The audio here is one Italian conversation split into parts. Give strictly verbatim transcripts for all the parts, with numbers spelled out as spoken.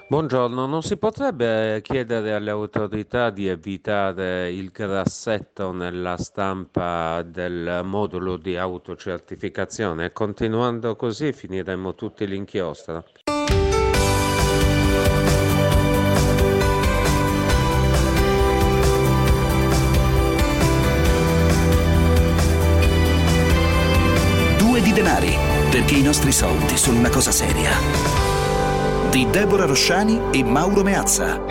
Buongiorno, non si potrebbe chiedere alle autorità di evitare il grassetto nella stampa del modulo di autocertificazione? Continuando così finiremo tutti l'inchiostro. Due di denari, perché i nostri soldi sono una cosa seria. Di Deborah Rosciani e Mauro Meazza.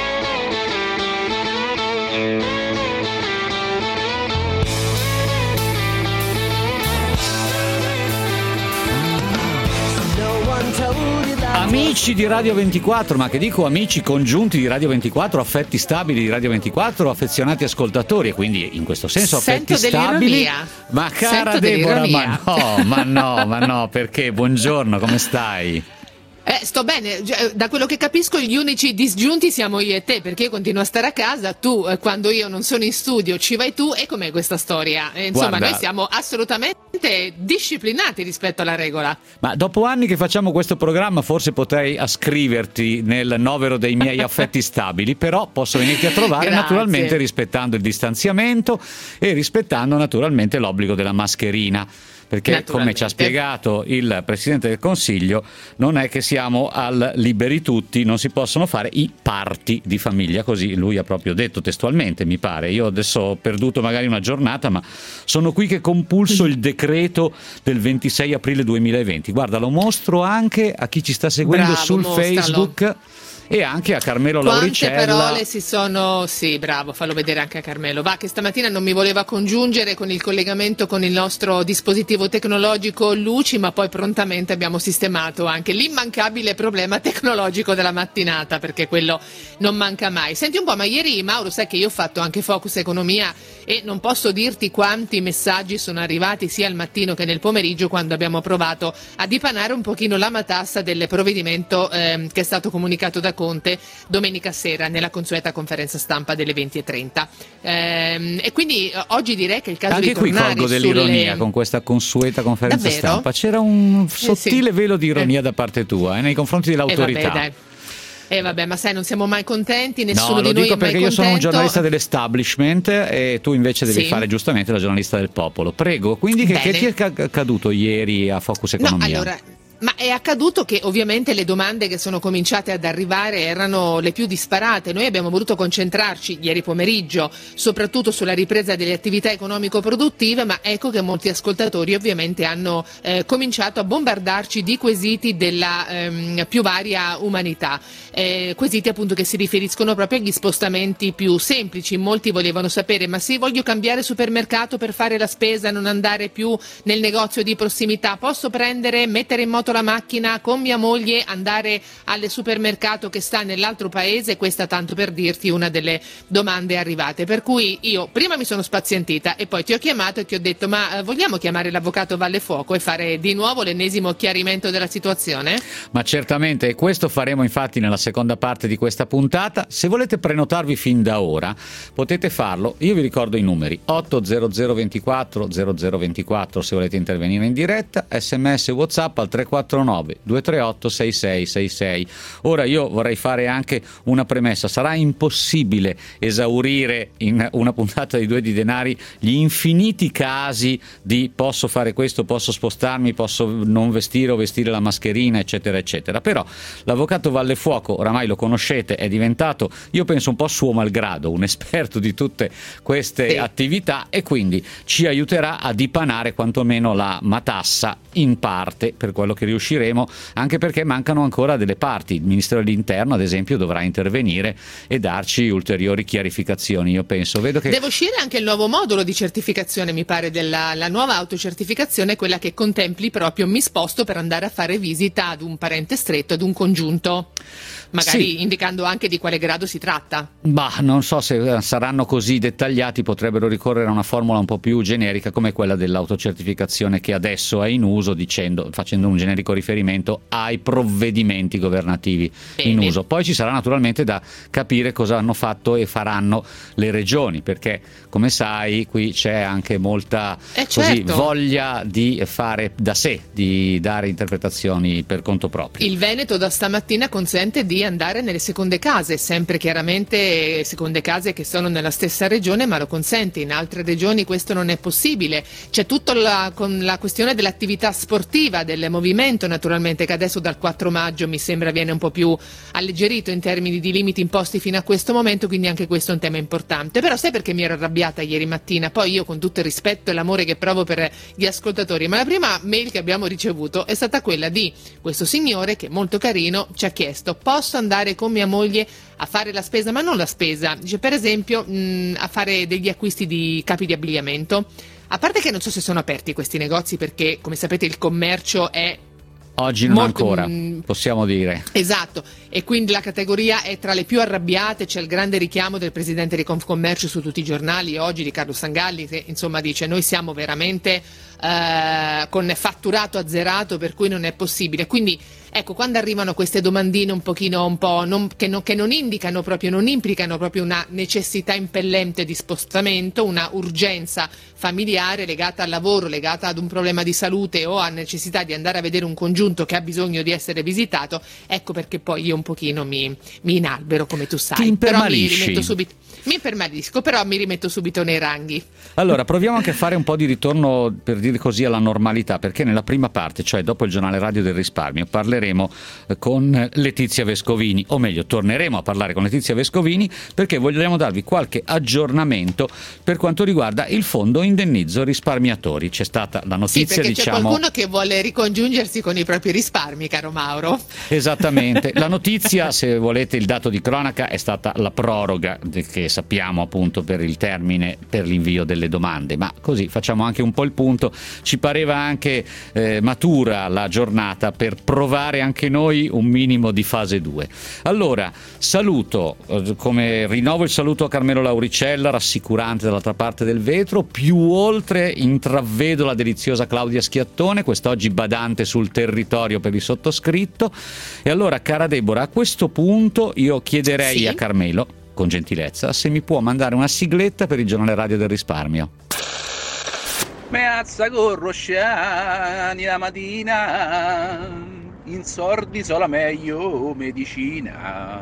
Amici di Radio ventiquattro, ma che dico amici congiunti di Radio ventiquattro, affetti stabili di Radio ventiquattro, affezionati ascoltatori, e quindi in questo senso Sento affetti stabili. dell'ironia. Ma cara Sento Deborah, ma dell'ironia. no, ma no, ma no, perché? Buongiorno, come stai? Eh, sto bene, Gi- da quello che capisco gli unici disgiunti siamo io e te, perché io continuo a stare a casa, tu eh, quando io non sono in studio ci vai tu, e com'è questa storia? Eh, insomma, Guarda, noi siamo assolutamente disciplinati rispetto alla regola. ma dopo anni che facciamo questo programma forse potrei ascriverti nel novero dei miei affetti stabili, però posso venirti a trovare Grazie. naturalmente rispettando il distanziamento e rispettando naturalmente l'obbligo della mascherina. Perché, come ci ha Naturalmente. spiegato il Presidente del Consiglio, non è che siamo al liberi tutti, non si possono fare i party di famiglia, così lui ha proprio detto testualmente, mi pare. Io adesso ho perduto magari una giornata, ma sono qui che compulso il decreto del ventisei aprile duemilaventi. Guarda, lo mostro anche a chi ci sta seguendo Bravo, sul mostralo. Facebook e anche a Carmelo Quante Lauricella. parole si sono... Sì, bravo, fallo vedere anche a Carmelo. Va, che stamattina non mi voleva congiungere con il collegamento con il nostro dispositivo tecnologico Luci, ma poi prontamente abbiamo sistemato anche l'immancabile problema tecnologico della mattinata, perché quello non manca mai. Senti un po', ma ieri, Mauro, sai che io ho fatto anche Focus Economia e non posso dirti quanti messaggi sono arrivati sia al mattino che nel pomeriggio, quando abbiamo provato a dipanare un pochino la matassa del provvedimento ehm, che è stato comunicato da Conte domenica sera nella consueta conferenza stampa delle venti e trenta. Ehm, e quindi eh, oggi direi che è il caso Anche di qui tornare colgo dell'ironia sulle... con questa consueta conferenza Davvero? stampa. C'era un sottile sì. velo di ironia da parte tua eh, nei confronti Eh dell'autorità. vabbè, dai. Eh vabbè, ma sai, non siamo mai contenti, nessuno No, lo di noi dico è mai perché io contento. sono un giornalista dell'establishment e tu invece devi Sì. fare giustamente la giornalista del popolo. Prego, quindi che, che Bene. ti è ca- accaduto ieri a Focus No, Economia? allora, ma è accaduto che ovviamente le domande che sono cominciate ad arrivare erano le più disparate. Noi abbiamo voluto concentrarci ieri pomeriggio soprattutto sulla ripresa delle attività economico-produttive, ma ecco che molti ascoltatori ovviamente hanno eh, cominciato a bombardarci di quesiti della ehm, più varia umanità. Eh, quesiti appunto che si riferiscono proprio agli spostamenti più semplici. Molti volevano sapere: ma se voglio cambiare supermercato per fare la spesa, non andare più nel negozio di prossimità, posso prendere, mettere in moto la macchina con mia moglie, andare al supermercato che sta nell'altro paese? Questa, tanto per dirti, una delle domande arrivate. Per cui io prima mi sono spazientita e poi ti ho chiamato e ti ho detto: ma eh, vogliamo chiamare l'avvocato Vallefuoco e fare di nuovo l'ennesimo chiarimento della situazione? Ma certamente, e questo faremo infatti nella seconda parte di questa puntata. Se volete prenotarvi fin da ora potete farlo, io vi ricordo i numeri: otto zero zero ventiquattro zero zero ventiquattro se volete intervenire in diretta, sms WhatsApp al tre quattro nove due tre otto sei sei sei sei. Ora io vorrei fare anche una premessa: sarà impossibile esaurire in una puntata di Due di Denari gli infiniti casi di posso fare questo, posso spostarmi, posso non vestire o vestire la mascherina, eccetera eccetera. Però l'avvocato Vallefuoco oramai lo conoscete, è diventato, io penso un po' suo malgrado, un esperto di tutte queste Sì. attività, e quindi ci aiuterà a dipanare quantomeno la matassa in parte, per quello che riusciremo, anche perché mancano ancora delle parti. Il Ministero dell'Interno, ad esempio, dovrà intervenire e darci ulteriori chiarificazioni, io penso. Vedo che Deve uscire anche il nuovo modulo di certificazione, mi pare, della la nuova autocertificazione, quella che contempli proprio: mi sposto per andare a fare visita ad un parente stretto, ad un congiunto, magari Sì. indicando anche di quale grado si tratta. Bah, non so se saranno così dettagliati, potrebbero ricorrere a una formula un po' più generica come quella dell'autocertificazione che adesso è in uso, dicendo, facendo un generico riferimento ai provvedimenti governativi Bene. in uso. Poi ci sarà naturalmente da capire cosa hanno fatto e faranno le regioni, perché come sai qui c'è anche molta Eh, così, certo. voglia di fare da sé, di dare interpretazioni per conto proprio. Il Veneto da stamattina consente di di andare nelle seconde case, sempre chiaramente seconde case che sono nella stessa regione, ma lo consente. In altre regioni questo non è possibile. C'è tutta la, con la questione dell'attività sportiva, del movimento naturalmente, che adesso dal quattro maggio mi sembra viene un po' più alleggerito in termini di limiti imposti fino a questo momento, quindi anche questo è un tema importante. Però sai perché mi ero arrabbiata ieri mattina? Poi io, con tutto il rispetto e l'amore che provo per gli ascoltatori, ma la prima mail che abbiamo ricevuto è stata quella di questo signore che, molto carino, ci ha chiesto: posso andare con mia moglie a fare la spesa? Ma non la spesa, dice, per esempio mh, a fare degli acquisti di capi di abbigliamento. A parte che non so se sono aperti questi negozi, perché come sapete il commercio è oggi non molto, ancora, mh, possiamo dire. Esatto, e quindi la categoria è tra le più arrabbiate. C'è il grande richiamo del presidente di Confcommercio su tutti i giornali oggi, di Carlo Sangalli, che insomma dice: noi siamo veramente eh, con fatturato azzerato, per cui non è possibile. Quindi ecco, quando arrivano queste domandine un pochino un po' non, che, non, che non indicano proprio, non implicano proprio una necessità impellente di spostamento, una urgenza familiare legata al lavoro, legata ad un problema di salute o a necessità di andare a vedere un congiunto che ha bisogno di essere visitato, ecco perché poi io un pochino mi, mi inalbero, come tu sai. Ti impermalisci. Però mi rimetto subito, mi impermalisco, però mi rimetto subito nei ranghi. Allora, proviamo anche a fare un po' di ritorno, per dire così, alla normalità, perché nella prima parte, cioè dopo il giornale radio del risparmio, parleremo con Letizia Vescovini, o meglio torneremo a parlare con Letizia Vescovini, perché vogliamo darvi qualche aggiornamento per quanto riguarda il fondo indennizzo risparmiatori. C'è stata la notizia, sì, perché diciamo, c'è qualcuno che vuole ricongiungersi con i propri risparmi, caro Mauro. Esattamente, la notizia, se volete il dato di cronaca, è stata la proroga che sappiamo appunto per il termine per l'invio delle domande, ma così facciamo anche un po' il punto. Ci pareva anche eh, matura la giornata per provare anche noi un minimo di fase due. Allora, saluto, eh, come rinnovo il saluto a Carmelo Lauricella, rassicurante dall'altra parte del vetro. Più oltre intravedo la deliziosa Claudia Schiattone, quest'oggi badante sul territorio per il sottoscritto. E allora, cara Deborah, a questo punto io chiederei sì? a Carmelo, con gentilezza, se mi può mandare una sigletta per il giornale radio del risparmio. Meazza con Rosciani la mattina, in sordi sola meglio medicina.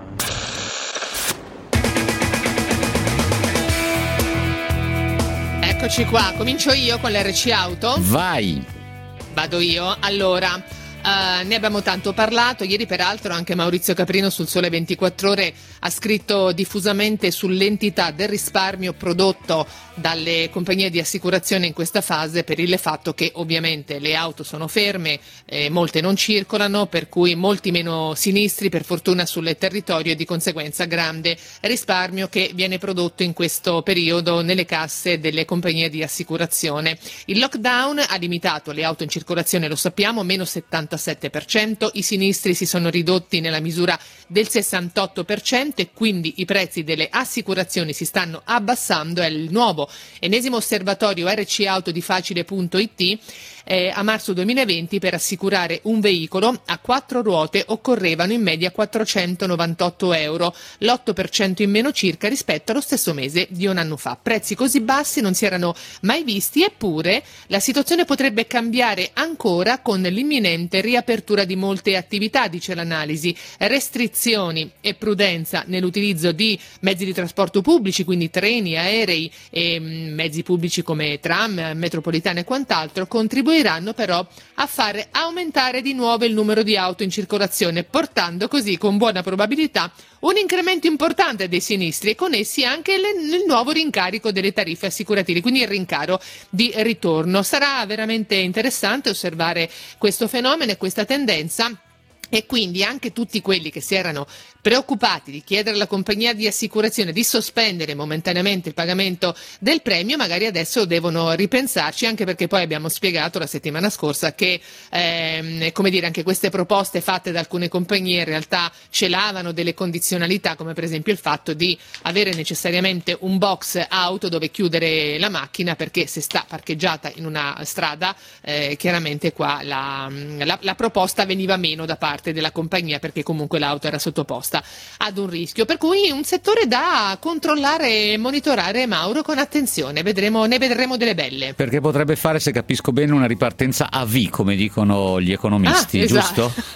Eccoci qua, comincio io con l'R C Auto? Vai! Vado io, allora... Uh, ne abbiamo tanto parlato ieri, peraltro anche Maurizio Caprino sul Sole ventiquattro Ore ha scritto diffusamente sull'entità del risparmio prodotto dalle compagnie di assicurazione in questa fase, per il fatto che ovviamente le auto sono ferme, eh, molte non circolano, per cui molti meno sinistri per fortuna sul territorio e di conseguenza grande risparmio che viene prodotto in questo periodo nelle casse delle compagnie di assicurazione. Il lockdown ha limitato le auto in circolazione, lo sappiamo, meno settantasette per cento, i sinistri si sono ridotti nella misura del sessantotto per cento e quindi i prezzi delle assicurazioni si stanno abbassando. È il nuovo ennesimo osservatorio R C Auto di Facile punto it. Eh, a marzo duemilaventi per assicurare un veicolo a quattro ruote occorrevano in media quattrocentonovantotto euro, l'otto per cento in meno circa rispetto allo stesso mese di un anno fa. Prezzi così bassi non si erano mai visti, eppure la situazione potrebbe cambiare ancora con l'imminente riapertura di molte attività, dice l'analisi. Restrizioni e prudenza nell'utilizzo di mezzi di trasporto pubblici, quindi treni, aerei e mh, mezzi pubblici come tram, metropolitane e quant'altro, contribuiranno però a fare aumentare di nuovo il numero di auto in circolazione, portando così con buona probabilità un incremento importante dei sinistri e con essi anche le, il nuovo rincarico delle tariffe assicurative, quindi il rincaro di ritorno. Sarà veramente interessante osservare questo fenomeno e questa tendenza. E quindi anche tutti quelli che si erano preoccupati di chiedere alla compagnia di assicurazione di sospendere momentaneamente il pagamento del premio, magari adesso devono ripensarci, anche perché poi abbiamo spiegato la settimana scorsa che ehm, come dire, anche queste proposte fatte da alcune compagnie in realtà celavano delle condizionalità, come per esempio il fatto di avere necessariamente un box auto dove chiudere la macchina, perché se sta parcheggiata in una strada eh, chiaramente qua la, la, la proposta veniva meno da parte della compagnia, perché comunque l'auto era sottoposta ad un rischio, per cui un settore da controllare e monitorare, Mauro, con attenzione. Vedremo, ne vedremo delle belle, perché potrebbe fare, se capisco bene, una ripartenza a V, come dicono gli economisti, ah, giusto? Esatto.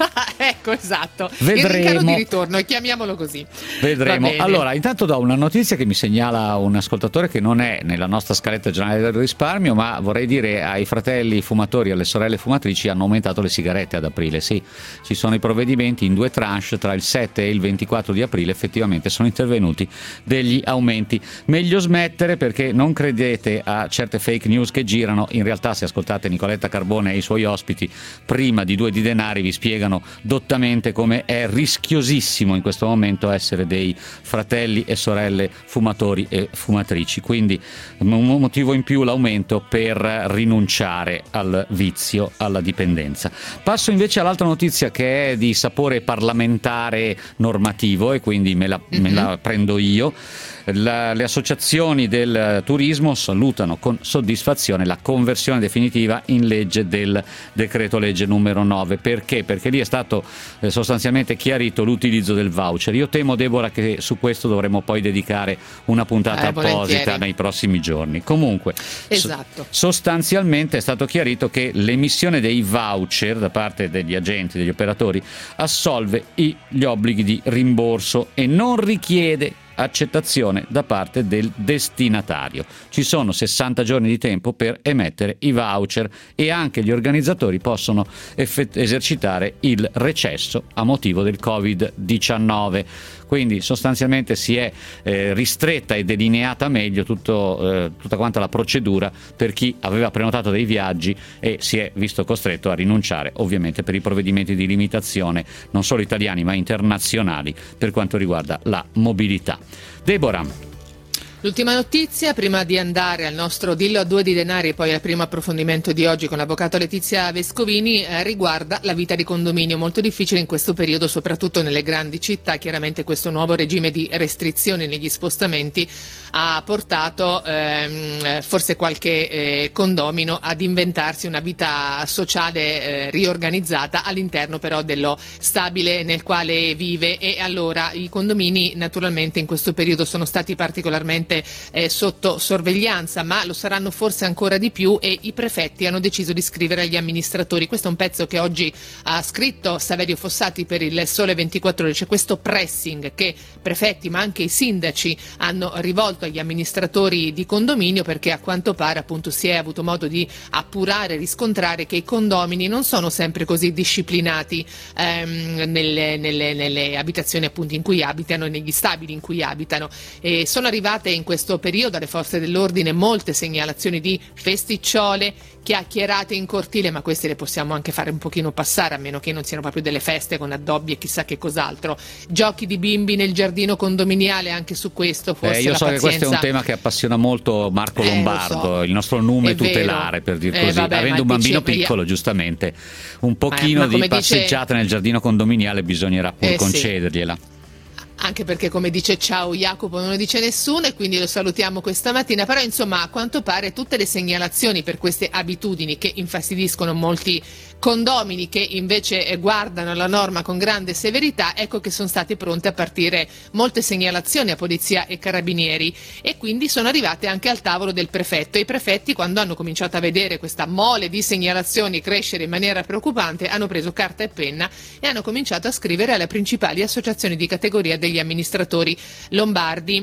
Ecco, esatto. Vedremo. Il rincaro di ritorno, chiamiamolo così. Vedremo. Allora, intanto do una notizia che mi segnala un ascoltatore che non è nella nostra scaletta generale del risparmio, ma vorrei dire ai fratelli fumatori e alle sorelle fumatrici hanno aumentato le sigarette ad aprile. Sì, ci sono i provvedimenti in due tranche tra il sette e il ventiquattro di aprile, effettivamente sono intervenuti degli aumenti. Meglio smettere, perché non credete a certe fake news che girano. In realtà, se ascoltate Nicoletta Carbone e i suoi ospiti prima di Due di Denari, vi spiegano dottamente come è rischiosissimo in questo momento essere dei fratelli e sorelle fumatori e fumatrici, quindi un motivo in più l'aumento per rinunciare al vizio, alla dipendenza. Passo invece all'altra notizia, che è di sapore parlamentare normativo, e quindi me la, mm-hmm. me la prendo io. La, le associazioni del turismo salutano con soddisfazione la conversione definitiva in legge del decreto legge numero nove. Perché? Perché lì è stato eh, sostanzialmente chiarito l'utilizzo del voucher. Io temo, Deborah, che su questo dovremo poi dedicare una puntata eh, apposita volentieri. nei prossimi giorni. Comunque, esatto. so, sostanzialmente è stato chiarito che l'emissione dei voucher da parte degli agenti, degli operatori, assolve i, gli obblighi di rimborso e non richiede accettazione da parte del destinatario. Ci sono sessanta giorni di tempo per emettere i voucher e anche gli organizzatori possono effett- esercitare il recesso a motivo del covid diciannove. Quindi sostanzialmente si è eh, ristretta e delineata meglio tutto, eh, tutta quanta la procedura per chi aveva prenotato dei viaggi e si è visto costretto a rinunciare, ovviamente, per i provvedimenti di limitazione non solo italiani ma internazionali per quanto riguarda la mobilità. Deborah. L'ultima notizia, prima di andare al nostro Dillo a Due di Denari e poi al primo approfondimento di oggi con l'avvocato Letizia Vescovini, eh, riguarda la vita di condominio, molto difficile in questo periodo, soprattutto nelle grandi città. Chiaramente questo nuovo regime di restrizioni negli spostamenti ha portato ehm, forse qualche eh, condomino ad inventarsi una vita sociale eh, riorganizzata all'interno però dello stabile nel quale vive, e allora i condomini naturalmente in questo periodo sono stati particolarmente Eh, sotto sorveglianza, ma lo saranno forse ancora di più, e i prefetti hanno deciso di scrivere agli amministratori. Questo è un pezzo che oggi ha scritto Saverio Fossati per il Sole ventiquattro Ore. C'è questo pressing che prefetti ma anche i sindaci hanno rivolto agli amministratori di condominio, perché a quanto pare appunto si è avuto modo di appurare, riscontrare che i condomini non sono sempre così disciplinati ehm, nelle, nelle, nelle abitazioni appunto in cui abitano, negli stabili in cui abitano, e sono arrivate in questo periodo alle forze dell'ordine molte segnalazioni di festicciole, chiacchierate in cortile, ma queste le possiamo anche fare un pochino passare, a meno che non siano proprio delle feste con addobbi e chissà che cos'altro. Giochi di bimbi nel giardino condominiale, anche su questo forse eh, io la so pazienza... che questo è un tema che appassiona molto Marco Lombardo, eh, so. il nostro nume tutelare, per dir così, eh, vabbè, avendo un bambino dice... piccolo, giustamente un pochino ma, ma di passeggiata dice... nel giardino condominiale bisognerà pur eh, concedergliela. Sì. Anche perché, come dice ciao Jacopo, non lo dice nessuno e quindi lo salutiamo questa mattina. Però insomma, a quanto pare tutte le segnalazioni per queste abitudini che infastidiscono molti condomini, che invece guardano la norma con grande severità, ecco che sono state pronte a partire molte segnalazioni a polizia e carabinieri, e quindi sono arrivate anche al tavolo del prefetto. E i prefetti, quando hanno cominciato a vedere questa mole di segnalazioni crescere in maniera preoccupante, hanno preso carta e penna e hanno cominciato a scrivere alle principali associazioni di categoria degli amministratori lombardi,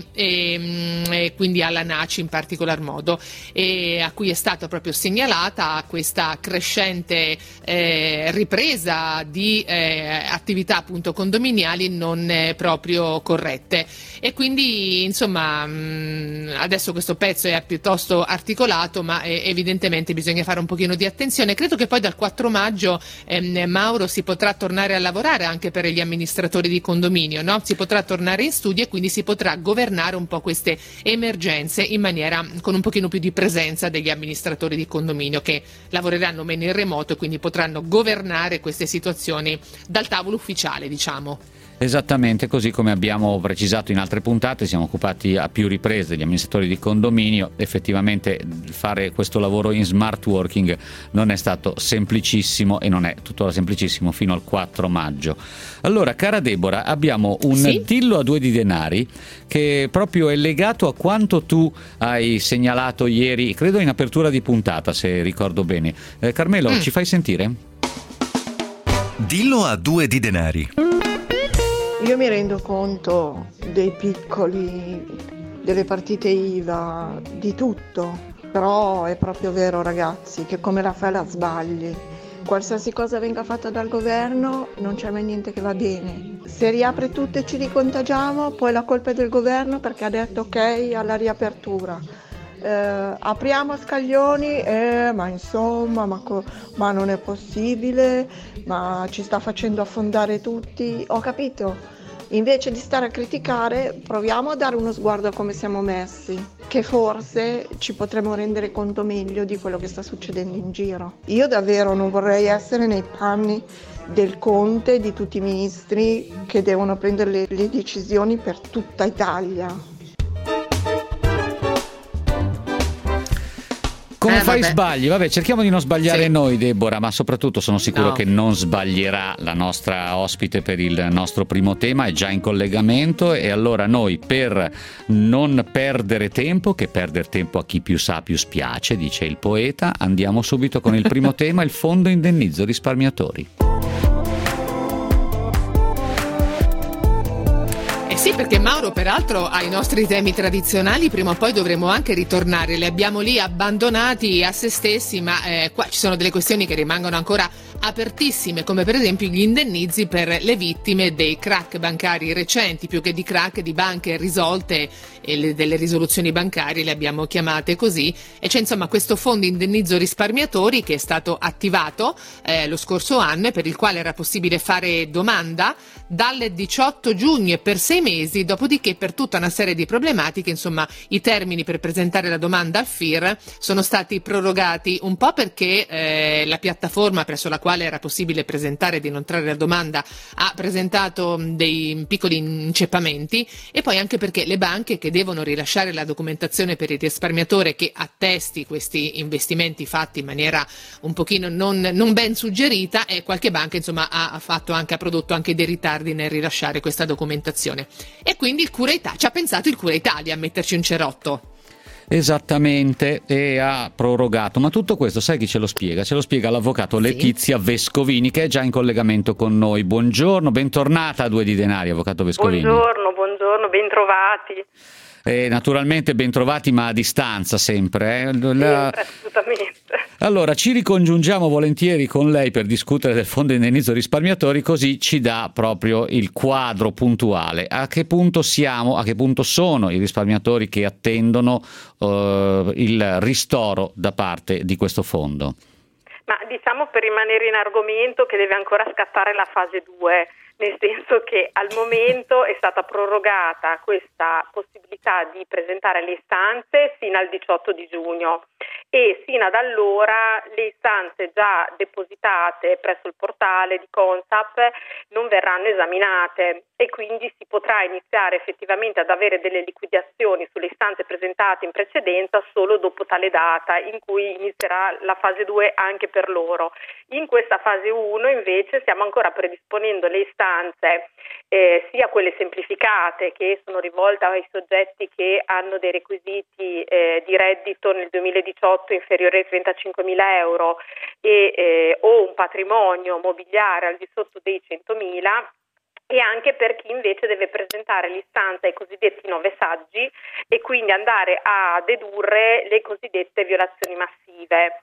e, e quindi alla NACI in particolar modo, e a cui è stata proprio segnalata questa crescente eh, ripresa di eh, attività appunto condominiali non eh, proprio corrette. E quindi insomma mh, adesso questo pezzo è piuttosto articolato, ma eh, evidentemente bisogna fare un pochino di attenzione. Credo che poi dal quattro maggio ehm, Mauro si potrà tornare a lavorare anche per gli amministratori di condominio, no? Si potrà tornare in studio e quindi si potrà governare un po' queste emergenze in maniera con un pochino più di presenza degli amministratori di condominio, che lavoreranno meno in remoto e quindi potranno governare queste situazioni dal tavolo ufficiale, diciamo. Esattamente, così come abbiamo precisato in altre puntate, siamo occupati a più riprese degli amministratori di condominio. Effettivamente fare questo lavoro in smart working non è stato semplicissimo e non è tuttora semplicissimo fino al quattro maggio. Allora, cara Deborah, abbiamo un sì? Dillo a Due di Denari che proprio è legato a quanto tu hai segnalato ieri, credo in apertura di puntata, se ricordo bene. Eh, Carmelo, mm. ci fai sentire? Dillo a due di denari. Io mi rendo conto dei piccoli, delle partite I V A, di tutto, però è proprio vero, ragazzi, che come la fai la sbagli. Qualsiasi cosa venga fatta dal governo non c'è mai niente che va bene. Se riapre tutto e ci ricontagiamo, poi la colpa è del governo perché ha detto ok alla riapertura. Eh, apriamo scaglioni, eh, ma insomma, ma, co- ma non è possibile, ma ci sta facendo affondare tutti. Ho capito. Invece di stare a criticare, proviamo a dare uno sguardo a come siamo messi, che forse ci potremo rendere conto meglio di quello che sta succedendo in giro. Io davvero non vorrei essere nei panni del Conte e di tutti i ministri che devono prendere le, le decisioni per tutta Italia. Come Eh, fai vabbè. sbagli? Vabbè, cerchiamo di non sbagliare Sì. noi, Deborah, ma soprattutto sono sicuro No. che non sbaglierà la nostra ospite per il nostro primo tema, è già in collegamento e allora noi, per non perdere tempo, che perdere tempo a chi più sa più spiace, dice il poeta, andiamo subito con il primo tema, il Fondo Indennizzo Risparmiatori. Sì, perché Mauro peraltro ai nostri temi tradizionali prima o poi dovremo anche ritornare, li abbiamo lì abbandonati a se stessi, ma eh, qua ci sono delle questioni che rimangono ancora apertissime, come per esempio gli indennizi per le vittime dei crack bancari recenti, più che di crack di banche risolte e le, delle risoluzioni bancarie le abbiamo chiamate così, e c'è insomma questo fondo indennizzo risparmiatori che è stato attivato eh, lo scorso anno e per il quale era possibile fare domanda dal diciotto giugno e per sei mesi, dopodiché per tutta una serie di problematiche, insomma, i termini per presentare la domanda al F I R sono stati prorogati, un po' perché eh, la piattaforma presso la quale era possibile presentare ed inoltrare la domanda ha presentato mh, dei piccoli inceppamenti, e poi anche perché le banche che devono rilasciare la documentazione per il risparmiatore che attesti questi investimenti fatti in maniera un pochino non, non ben suggerita, e qualche banca insomma ha, ha fatto anche, ha prodotto anche dei ritardi nel rilasciare questa documentazione. E quindi il Cura Italia, ci ha pensato il Cura Italia a metterci un cerotto. Esattamente, e ha prorogato. Ma tutto questo sai chi ce lo spiega? Ce lo spiega l'avvocato Sì. Letizia Vescovini, che è già in collegamento con noi. Buongiorno, bentornata a Due di Denari, avvocato Vescovini. Buongiorno, buongiorno, bentrovati. E naturalmente bentrovati, ma a distanza sempre. Eh? La... Sempre, assolutamente. Allora, ci ricongiungiamo volentieri con lei per discutere del Fondo Indennizzo Risparmiatori, così ci dà proprio il quadro puntuale. A che punto siamo, a che punto sono i risparmiatori che attendono uh, il ristoro da parte di questo fondo? Ma diciamo, per rimanere in argomento, che deve ancora scattare la fase due, nel senso che al momento è stata prorogata questa possibilità di presentare le istanze fino al diciotto di giugno, e fino ad allora le istanze già depositate presso il portale di Consap non verranno esaminate, e quindi si potrà iniziare effettivamente ad avere delle liquidazioni sulle istanze presentate in precedenza solo dopo tale data, in cui inizierà la fase due anche per loro. In questa fase uno invece stiamo ancora predisponendo le istanze, eh, sia quelle semplificate, che sono rivolte ai soggetti che hanno dei requisiti eh, di reddito nel duemiladiciotto inferiore ai trentacinquemila euro e, eh, o un patrimonio mobiliare al di sotto dei centomila, e anche per chi invece deve presentare l'istanza ai cosiddetti nove saggi e quindi andare a dedurre le cosiddette violazioni massive.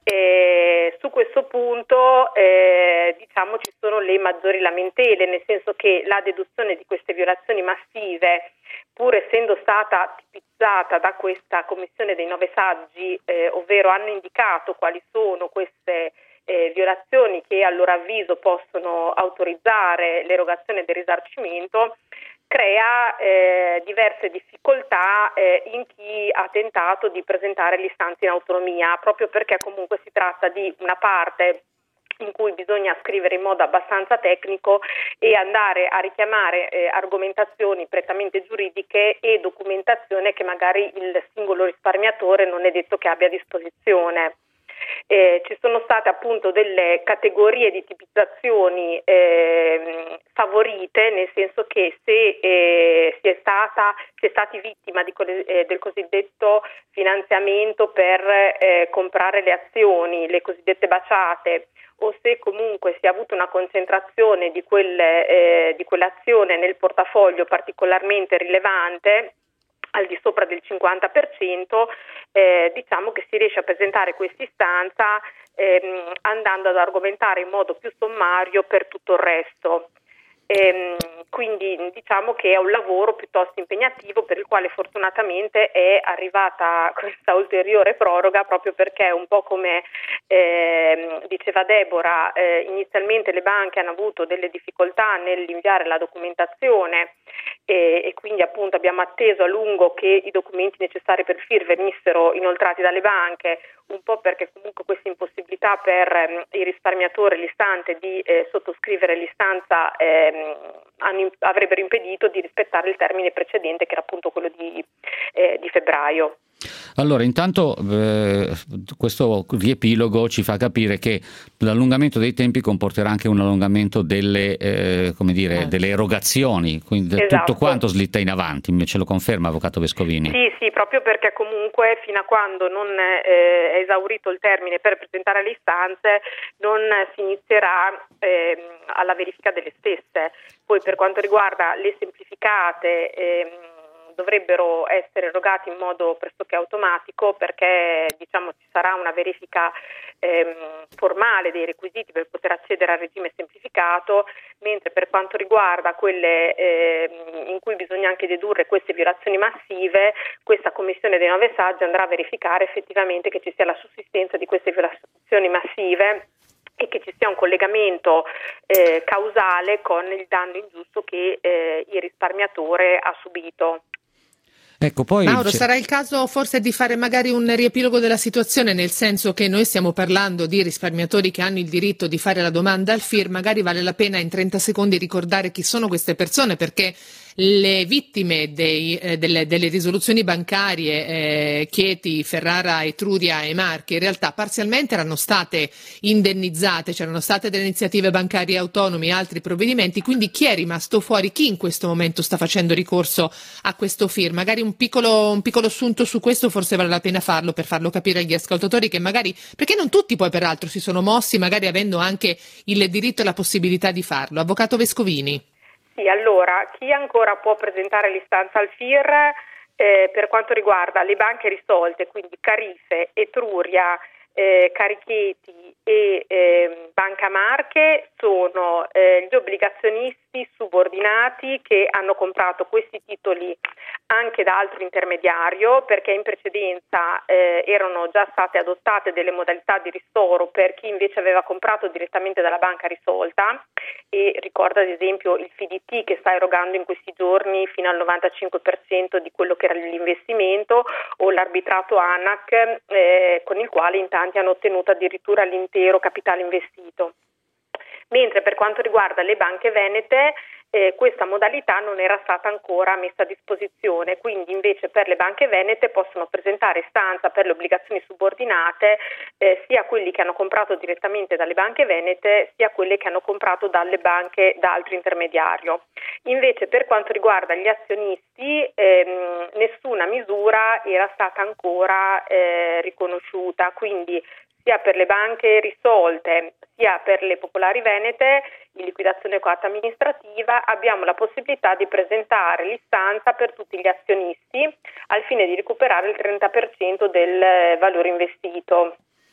Eh, su questo punto eh, diciamo ci sono le maggiori lamentele, nel senso che la deduzione di queste violazioni massive, pur essendo stata tipizzata da questa commissione dei nove saggi, eh, ovvero hanno indicato quali sono queste eh, violazioni che a loro avviso possono autorizzare l'erogazione del risarcimento, crea eh, diverse difficoltà eh, in chi ha tentato di presentare l'istanza in autonomia, proprio perché comunque si tratta di una parte in cui bisogna scrivere in modo abbastanza tecnico e andare a richiamare eh, argomentazioni prettamente giuridiche e documentazione che magari il singolo risparmiatore non è detto che abbia a disposizione. Eh, ci sono state appunto delle categorie di tipizzazioni eh, favorite, nel senso che se eh, si è stata si è stati vittima di, eh, del cosiddetto finanziamento per eh, comprare le azioni, le cosiddette baciate, o se comunque si è avuta una concentrazione di, quelle, eh, di quell'azione nel portafoglio particolarmente rilevante, al di sopra del cinquanta per cento, eh, diciamo che si riesce a presentare questa istanza ehm, andando ad argomentare in modo più sommario per tutto il resto. Ehm, quindi diciamo che è un lavoro piuttosto impegnativo, per il quale fortunatamente è arrivata questa ulteriore proroga, proprio perché un po' come eh, diceva Deborah, eh, inizialmente le banche hanno avuto delle difficoltà nell'inviare la documentazione e, e quindi appunto abbiamo atteso a lungo che i documenti necessari per il F I R venissero inoltrati dalle banche, un po' perché comunque questa impossibilità per ehm, i risparmiatori, l'istante di eh, sottoscrivere l'istanza ehm, hanno, avrebbero impedito di rispettare il termine precedente, che era appunto quello di, eh, di febbraio. Allora, intanto eh, questo riepilogo ci fa capire che l'allungamento dei tempi comporterà anche un allungamento delle, eh, come dire, delle erogazioni, quindi Esatto. tutto quanto slitta in avanti. Ce lo conferma, avvocato Vescovini? Sì, sì, proprio perché comunque fino a quando non eh, è esaurito il termine per presentare le istanze non si inizierà eh, alla verifica delle stesse. Poi per quanto riguarda le semplificate, eh, dovrebbero essere erogati in modo pressoché automatico, perché diciamo ci sarà una verifica ehm, formale dei requisiti per poter accedere al regime semplificato, mentre per quanto riguarda quelle ehm, in cui bisogna anche dedurre queste violazioni massive, questa commissione dei nove saggi andrà a verificare effettivamente che ci sia la sussistenza di queste violazioni massive e che ci sia un collegamento eh, causale con il danno ingiusto che eh, il risparmiatore ha subito. Ecco, poi Mauro, c'è... sarà il caso forse di fare magari un riepilogo della situazione, nel senso che noi stiamo parlando di risparmiatori che hanno il diritto di fare la domanda al F I R. Magari vale la pena in trenta secondi ricordare chi sono queste persone, perché le vittime dei, eh, delle, delle risoluzioni bancarie eh, Chieti, Ferrara, Etruria e Marche in realtà parzialmente erano state indennizzate, c'erano state delle iniziative bancarie autonome, altri provvedimenti, quindi chi è rimasto fuori, chi in questo momento sta facendo ricorso a questo F I R? Magari un piccolo, un piccolo assunto su questo forse vale la pena farlo, per farlo capire agli ascoltatori, che magari, perché non tutti poi peraltro si sono mossi, magari avendo anche il diritto e la possibilità di farlo. Avvocato Vescovini. Sì, allora, chi ancora può presentare l'istanza al F I R eh, per quanto riguarda le banche risolte, quindi Carife, Etruria, eh, Caricheti e eh, Banca Marche, sono eh, gli obbligazionisti subordinati che hanno comprato questi titoli anche da altro intermediario, perché in precedenza eh, erano già state adottate delle modalità di ristoro per chi invece aveva comprato direttamente dalla banca risolta, e ricorda ad esempio il F I D T che sta erogando in questi giorni fino al novantacinque per cento di quello che era l'investimento, o l'arbitrato ANAC eh, con il quale in tanti hanno ottenuto addirittura l'intero capitale investito. Mentre per quanto riguarda le banche venete eh, questa modalità non era stata ancora messa a disposizione, quindi invece per le banche venete possono presentare istanza per le obbligazioni subordinate eh, sia quelli che hanno comprato direttamente dalle banche venete sia quelle che hanno comprato dalle banche da altro intermediario. Invece per quanto riguarda gli azionisti ehm, nessuna misura era stata ancora eh, riconosciuta, quindi sia per le banche risolte sia per le popolari venete in liquidazione coatta amministrativa abbiamo la possibilità di presentare l'istanza per tutti gli azionisti al fine di recuperare il trenta per cento del valore investito.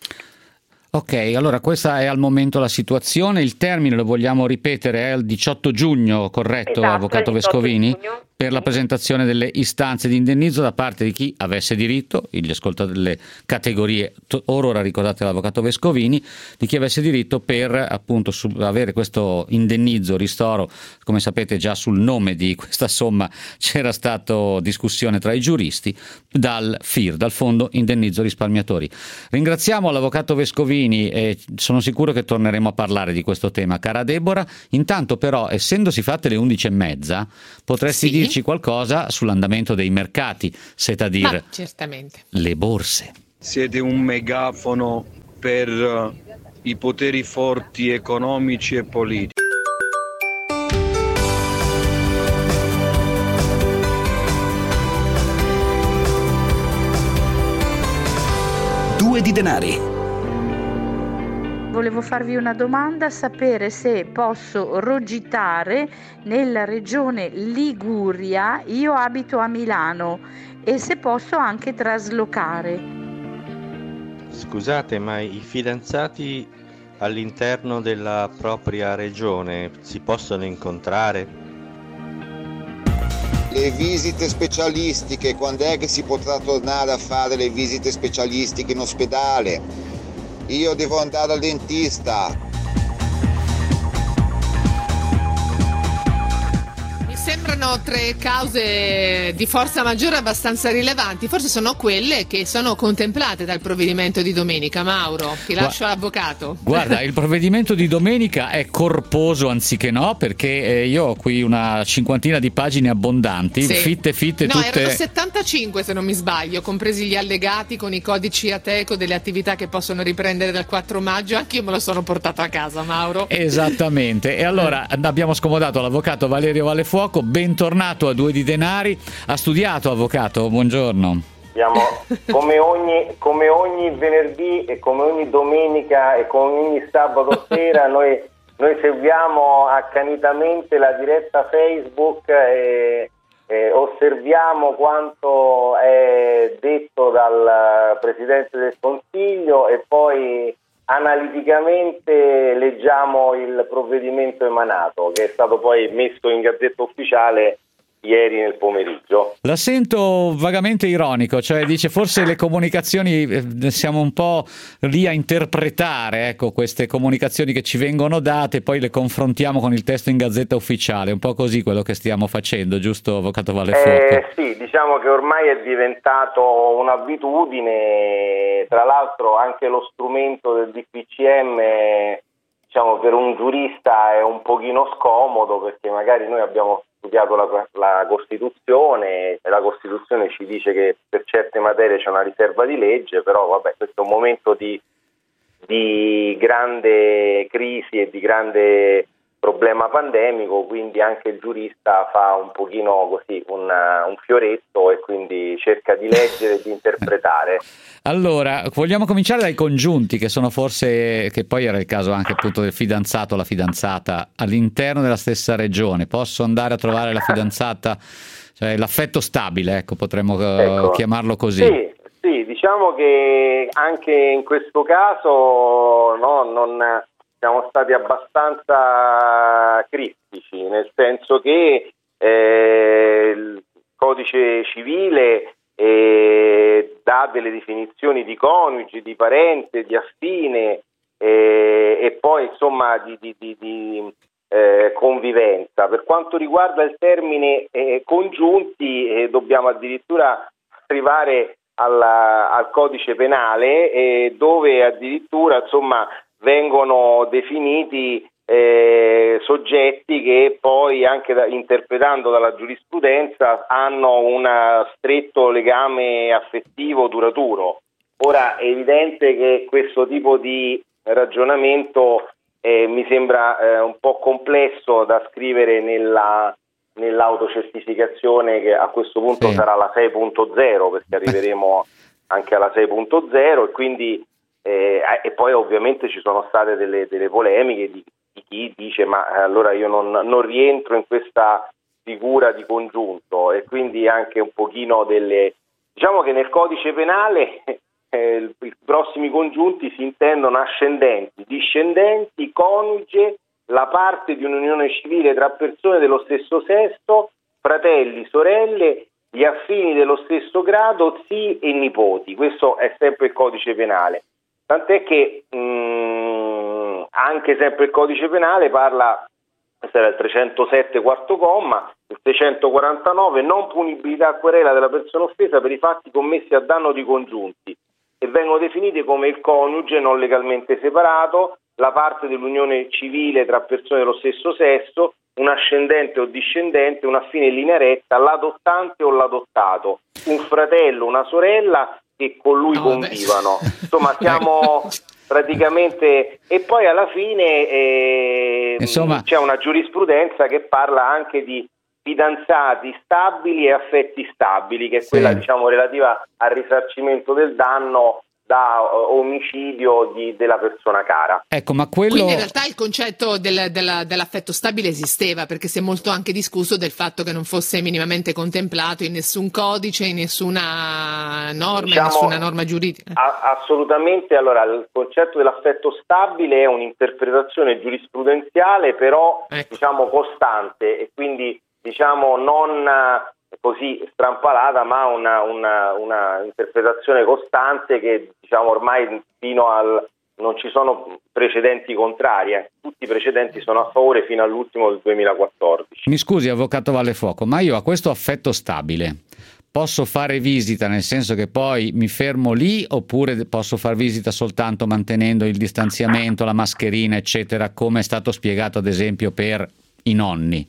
Ok, allora questa è al momento la situazione, il termine lo vogliamo ripetere, è il diciotto giugno, corretto, esatto, avvocato Vescovini? Giugno. Per la presentazione delle istanze di indennizzo da parte di chi avesse diritto, gli ascoltatori delle categorie, ora ricordate l'avvocato Vescovini, di chi avesse diritto per appunto avere questo indennizzo, ristoro. Come sapete già sul nome di questa somma c'era stata discussione tra i giuristi, dal F I R, dal Fondo Indennizzo Risparmiatori. Ringraziamo l'avvocato Vescovini e sono sicuro che torneremo a parlare di questo tema, cara Deborah. Intanto però, essendosi fatte le undici e mezza, potresti Sì. dirci qualcosa sull'andamento dei mercati, se da dire Ma, certamente. le borse. Siete un megafono per uh, i poteri forti economici e politici. Due di denari. volevo farvi una domanda, sapere se posso rogitare nella regione Liguria, io abito a Milano, e se posso anche traslocare. Scusate, ma i fidanzati all'interno della propria regione si possono incontrare? Le visite specialistiche, quando è che si potrà tornare a fare le visite specialistiche in ospedale? Io devo andare al dentista. Sembrano tre cause di forza maggiore abbastanza rilevanti, forse sono quelle che sono contemplate dal provvedimento di domenica. Mauro, ti lascio Gua- all'avvocato. Guarda, il provvedimento di domenica è corposo anziché no, perché eh, io ho qui una cinquantina di pagine abbondanti, sì. fitte fitte no, tutte. erano settantacinque se non mi sbaglio, compresi gli allegati con i codici Ateco delle attività che possono riprendere dal quattro maggio. Anch'io me lo sono portato a casa, Mauro. Esattamente, e allora abbiamo scomodato l'avvocato Valerio Vallefuoco. Bentornato a Due di Denari. Ha studiato, avvocato? Buongiorno. Abbiamo, come ogni, come ogni venerdì e come ogni domenica e come ogni sabato sera noi, noi seguiamo accanitamente la diretta Facebook e, e osserviamo quanto è detto dal Presidente del Consiglio e poi analiticamente leggiamo il provvedimento emanato, che è stato poi messo in Gazzetta Ufficiale ieri nel pomeriggio. La sento vagamente ironico, cioè dice forse le comunicazioni eh, siamo un po' lì a interpretare, ecco, queste comunicazioni che ci vengono date, poi le confrontiamo con il testo in Gazzetta Ufficiale, un po' così quello che stiamo facendo, giusto, avvocato Vallefuoco? Eh, sì, diciamo che ormai è diventato un'abitudine, tra l'altro anche lo strumento del D P C M, diciamo, per un giurista è un pochino scomodo, perché magari noi abbiamo studiato la, la Costituzione e la Costituzione ci dice che per certe materie c'è una riserva di legge, però vabbè, questo è un momento di, di grande crisi e di grande problema pandemico, quindi anche il giurista fa un pochino così un, un fioretto e quindi cerca di leggere e di interpretare. Allora, vogliamo cominciare dai congiunti, che sono forse, che poi era il caso anche appunto del fidanzato o la fidanzata all'interno della stessa regione. Posso andare a trovare la fidanzata, cioè l'affetto stabile, ecco, potremmo ecco. chiamarlo così. Sì, sì, diciamo che anche in questo caso no, non siamo stati abbastanza critici, nel senso che eh, il codice civile eh, dà delle definizioni di coniuge, di parente, di affine eh, e poi insomma di, di, di, di eh, convivenza. Per quanto riguarda il termine eh, congiunti eh, dobbiamo addirittura arrivare alla, al codice penale eh, dove addirittura insomma vengono definiti eh, soggetti che poi anche da, interpretando dalla giurisprudenza hanno un stretto legame affettivo duraturo. Ora è evidente che questo tipo di ragionamento eh, mi sembra eh, un po' complesso da scrivere nella, nell'autocertificazione, che a questo punto sì. sarà la sei punto zero, perché arriveremo anche alla sei punto zero e quindi Eh, e poi ovviamente ci sono state delle, delle polemiche di, di chi dice ma allora io non, non rientro in questa figura di congiunto, e quindi anche un pochino delle, diciamo che nel codice penale eh, i prossimi congiunti si intendono ascendenti, discendenti, coniuge, la parte di un'unione civile tra persone dello stesso sesso, fratelli, sorelle, gli affini dello stesso grado, zii e nipoti. Questo è sempre il codice penale. Tant'è che mh, anche sempre il codice penale parla, questo era il trecentosette quarto comma, il seicentoquarantanove, non punibilità a querela della persona offesa per i fatti commessi a danno di congiunti, e vengono definiti come il coniuge non legalmente separato, la parte dell'unione civile tra persone dello stesso sesso, un ascendente o discendente, un affine in linea retta, l'adottante o l'adottato, un fratello, una sorella che con lui no, convivano. Insomma, siamo praticamente, e poi alla fine eh, Insomma... c'è una giurisprudenza che parla anche di fidanzati stabili e affetti stabili, che è quella sì. diciamo relativa al risarcimento del danno da uh, omicidio di, della persona cara. Ecco, ma quello... Quindi in realtà il concetto del, della, dell'affetto stabile esisteva, perché si è molto anche discusso del fatto che non fosse minimamente contemplato in nessun codice, in nessuna norma, diciamo, in nessuna norma giuridica. A, assolutamente, allora il concetto dell'affetto stabile è un'interpretazione giurisprudenziale, però ecco. diciamo costante, e quindi diciamo non così strampalata, ma una, una, una interpretazione costante che diciamo ormai fino al non ci sono precedenti contrari, eh. tutti i precedenti sono a favore fino all'ultimo del duemilaquattordici. Mi scusi, avvocato Vallefuoco, ma io a questo affetto stabile posso fare visita, nel senso che poi mi fermo lì, oppure posso far visita soltanto mantenendo il distanziamento, la mascherina, eccetera, come è stato spiegato ad esempio per i nonni?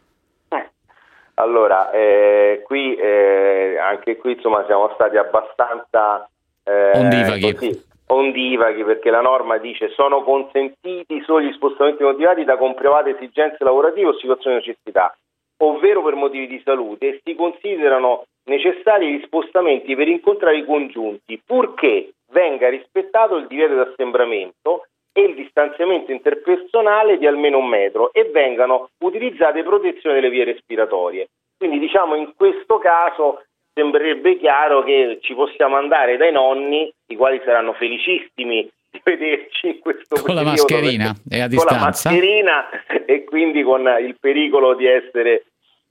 Allora, eh, qui eh, anche qui insomma siamo stati abbastanza eh, ondivaghi. Così, ondivaghi, perché la norma dice sono consentiti solo gli spostamenti motivati da comprovate esigenze lavorative o situazioni di necessità, ovvero per motivi di salute, e si considerano necessari gli spostamenti per incontrare i congiunti, purché venga rispettato il divieto di assembramento e il distanziamento interpersonale di almeno un metro e vengano utilizzate protezioni delle vie respiratorie. Quindi diciamo in questo caso sembrerebbe chiaro che ci possiamo andare dai nonni, i quali saranno felicissimi di vederci in questo con periodo, la mascherina e a distanza, con la mascherina e quindi con il pericolo di essere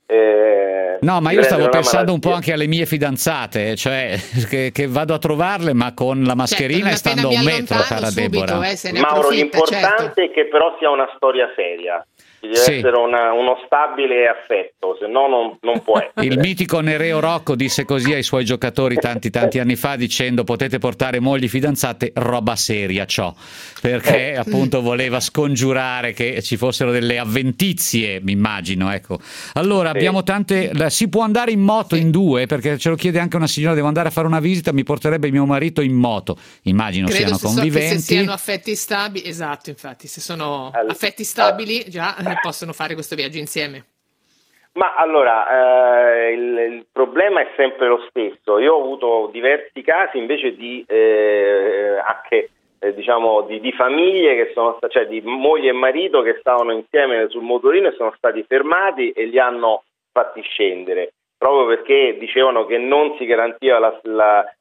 Eh, no, ma io stavo pensando un po' anche alle mie fidanzate, cioè che, che vado a trovarle ma con la mascherina certo, e stando a un metro, cara subito, Deborah. Eh, Mauro, l'importante certo. è che però sia una storia seria, ci deve sì. essere una, uno stabile affetto, se no non, non può essere. Il mitico Nereo Rocco disse così ai suoi giocatori tanti tanti anni fa, dicendo: potete portare mogli fidanzate, roba seria ciò, perché eh. appunto voleva scongiurare che ci fossero delle avventizie, mi immagino, ecco. Allora, abbiamo tante. Si può andare in moto in due, perché ce lo chiede anche una signora, devo andare a fare una visita, mi porterebbe mio marito in moto. Immagino Credo siano se conviventi. So, se siano affetti stabili, esatto, infatti, se sono affetti stabili già possono fare questo viaggio insieme. Ma allora, eh, il, il problema è sempre lo stesso. Io ho avuto diversi casi invece di eh, anche eh, diciamo di, di famiglie che sono state, cioè di moglie e marito che stavano insieme sul motorino e sono stati fermati e li hanno fatti scendere, proprio perché dicevano che non si garantiva la, la,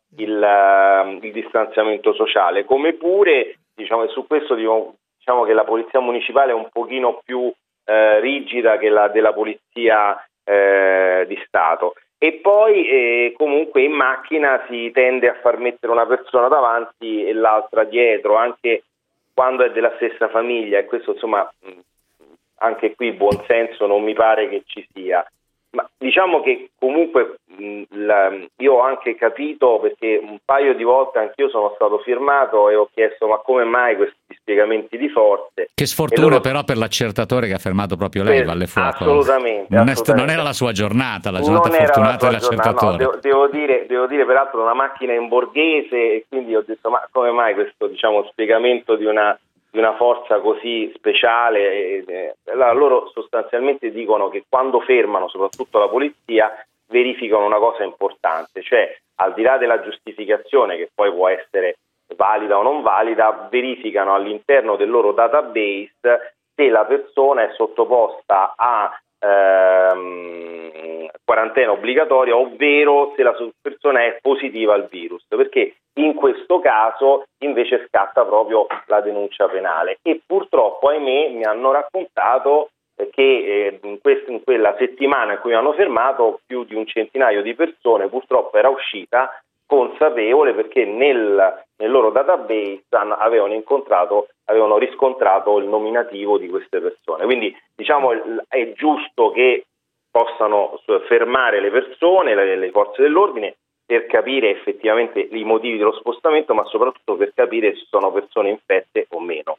il, il distanziamento sociale, come pure diciamo su questo diciamo, diciamo che la polizia municipale è un pochino più eh, rigida che la della polizia eh, di Stato. E poi eh, comunque in macchina si tende a far mettere una persona davanti e l'altra dietro, anche quando è della stessa famiglia, e questo insomma anche qui buon senso non mi pare che ci sia. Ma diciamo che comunque mh, la, io ho anche capito, perché un paio di volte anch'io sono stato firmato e ho chiesto ma come mai questi spiegamenti di forze. Che sfortuna loro... però per l'accertatore che ha fermato proprio lei, Vallefuoco. Assolutamente, non, assolutamente. È, non era la sua giornata, la giornata non fortunata era la sua dell'accertatore. Giornata, no, devo, devo, dire, devo dire peraltro una macchina in borghese, e quindi ho detto ma come mai questo diciamo spiegamento di una di una forza così speciale. Eh, allora, loro sostanzialmente dicono che quando fermano, soprattutto la polizia, verificano una cosa importante, cioè al di là della giustificazione che poi può essere valida o non valida, verificano all'interno del loro database se la persona è sottoposta a ehm, quarantena obbligatoria, ovvero se la persona è positiva al virus, perché in questo caso invece scatta proprio la denuncia penale. E purtroppo, ahimè, mi hanno raccontato che eh, in, quest- in quella settimana in cui mi hanno fermato più di un centinaio di persone purtroppo era uscita consapevole, perché nel, nel loro database hanno, avevano incontrato, avevano riscontrato il nominativo di queste persone. Quindi diciamo è giusto che possano fermare le persone, le, le forze dell'ordine, per capire effettivamente i motivi dello spostamento, ma soprattutto per capire se sono persone infette o meno.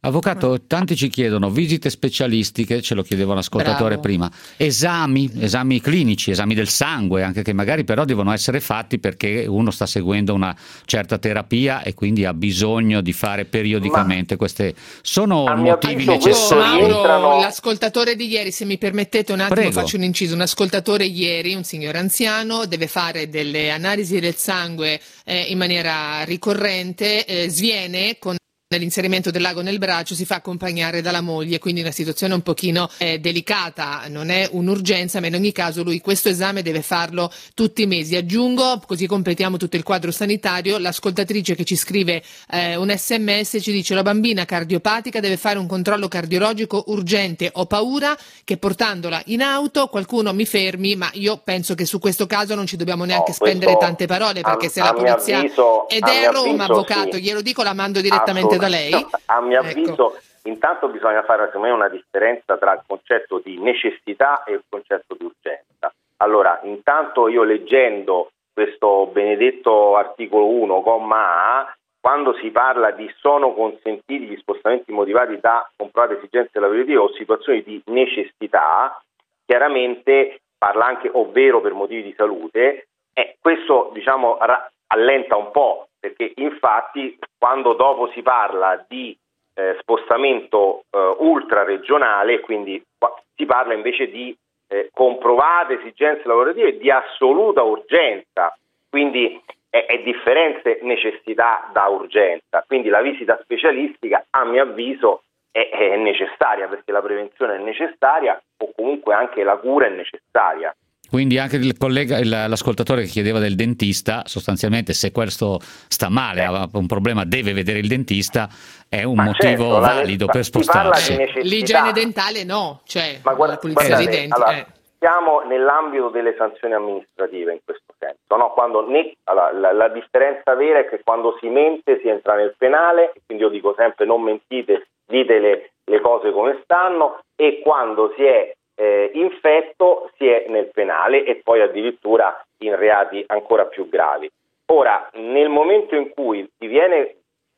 Avvocato, tanti ci chiedono visite specialistiche, ce lo chiedeva l'ascoltatore Bravo. prima, esami, esami clinici, esami del sangue, anche che magari però devono essere fatti perché uno sta seguendo una certa terapia e quindi ha bisogno di fare periodicamente. Ma queste sono motivi necessari. Mauro, l'ascoltatore di ieri, se mi permettete un attimo, Prego. faccio un inciso. Un ascoltatore ieri, un signore anziano, deve fare delle analisi del sangue eh, in maniera ricorrente, eh, sviene con nell'inserimento dell'ago nel braccio, si fa accompagnare dalla moglie, quindi una situazione un pochino eh, delicata, non è un'urgenza, ma in ogni caso lui questo esame deve farlo tutti i mesi. Aggiungo, così completiamo tutto il quadro sanitario, l'ascoltatrice che ci scrive eh, un sms ci dice: la bambina cardiopatica deve fare un controllo cardiologico urgente, ho paura che portandola in auto qualcuno mi fermi, ma io penso che su questo caso non ci dobbiamo neanche No, spendere questo, tante parole, perché a, se la a mio polizia avviso- ed a è mio a Roma, avviso, avvocato, sì. glielo dico, la mando direttamente da lei. No, a mio Ecco. avviso, intanto bisogna fare secondo me una differenza tra il concetto di necessità e il concetto di urgenza. Allora, intanto io leggendo questo benedetto articolo uno, comma A, quando si parla di sono consentiti gli spostamenti motivati da comprovate esigenze lavorative o situazioni di necessità, chiaramente parla anche ovvero per motivi di salute, e questo diciamo ra- allenta un po', perché infatti quando dopo si parla di eh, spostamento eh, ultraregionale, quindi qua, si parla invece di eh, comprovate esigenze lavorative di assoluta urgenza, quindi è, è differente necessità da urgenza, quindi la visita specialistica a mio avviso è, è necessaria, perché la prevenzione è necessaria o comunque anche la cura è necessaria. Quindi anche il collega, il- l'ascoltatore che chiedeva del dentista, sostanzialmente se questo sta male, ha un problema, deve vedere il dentista, è un Ma motivo certo, la- valido ma per si parla di spostarsi. necessità. L'igiene dentale no, cioè Ma guarda, la pulizia guardate, dei denti. allora, eh. siamo nell'ambito delle sanzioni amministrative in questo senso, no? Quando ne- allora, la, la differenza vera è che quando si mente si entra nel penale, quindi io dico sempre non mentite, dite le, le cose come stanno, e quando si è eh, infetto si è nel penale e poi addirittura in reati ancora più gravi. Ora, nel momento in cui ti viene,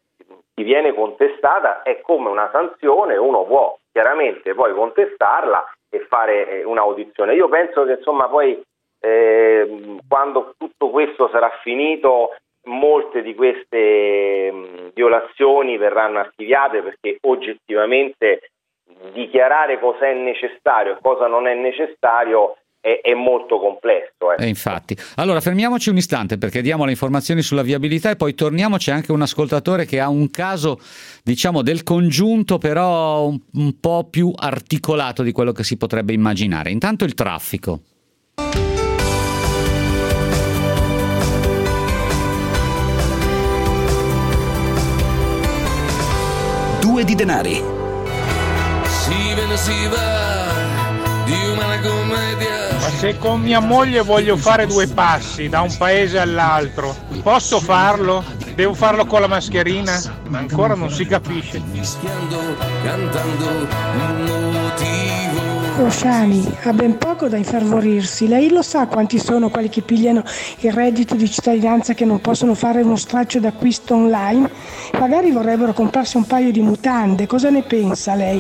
ti viene contestata è come una sanzione, uno può chiaramente poi contestarla e fare eh, un'audizione. Io penso che insomma poi eh, quando tutto questo sarà finito molte di queste mh, violazioni verranno archiviate, perché oggettivamente dichiarare cosa è necessario e cosa non è necessario è, è molto complesso. Eh. E infatti. Allora fermiamoci un istante perché diamo le informazioni sulla viabilità e poi torniamo. C'è anche un ascoltatore che ha un caso, diciamo, del congiunto, però un, un po' più articolato di quello che si potrebbe immaginare. Intanto il traffico. Due di denari. Si viene, si va, di umana commedia. Ma se con mia moglie voglio fare due passi da un paese all'altro, posso farlo? Devo farlo con la mascherina? Ma ancora non si capisce. Fischiando, cantando un motivo. Rosciani ha ben poco da infervorirsi. Lei lo sa quanti sono quelli che pigliano il reddito di cittadinanza che non possono fare uno straccio d'acquisto online? Magari vorrebbero comprarsi un paio di mutande. Cosa ne pensa lei?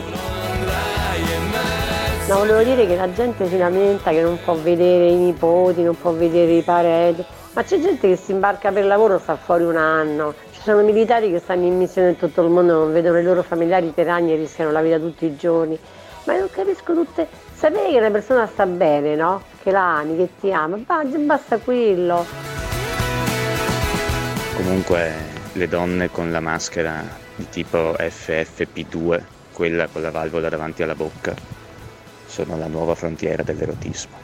No, volevo dire che la gente si lamenta che non può vedere i nipoti, non può vedere i parenti, ma c'è gente che si imbarca per lavoro e sta fuori un anno. Ci sono militari che stanno in missione in tutto il mondo, non vedono i loro familiari per anni e rischiano la vita tutti i giorni. Ma io non capisco tutte. Sapere che una persona sta bene, no? Che la ami, che ti ama, basta quello. Comunque le donne con la maschera di tipo F F P due, quella con la valvola davanti alla bocca, sono la nuova frontiera dell'erotismo.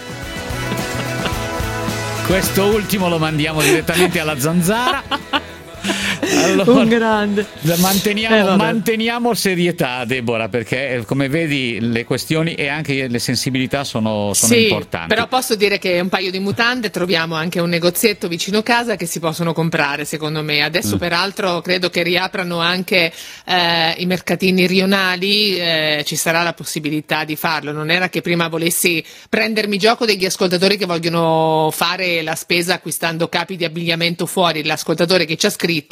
Questo ultimo lo mandiamo direttamente alla zanzara. Allora, un grande. Manteniamo, Eh, manteniamo serietà, Deborah, perché come vedi le questioni e anche le sensibilità sono, sono sì, importanti. però posso dire che un paio di mutande troviamo anche un negozietto vicino casa che si possono comprare, secondo me. Adesso Mm. peraltro credo che riaprano anche eh, i mercatini rionali, eh, ci sarà la possibilità di farlo. Non era che prima volessi prendermi gioco degli ascoltatori che vogliono fare la spesa acquistando capi di abbigliamento fuori. L'ascoltatore che ci ha scritto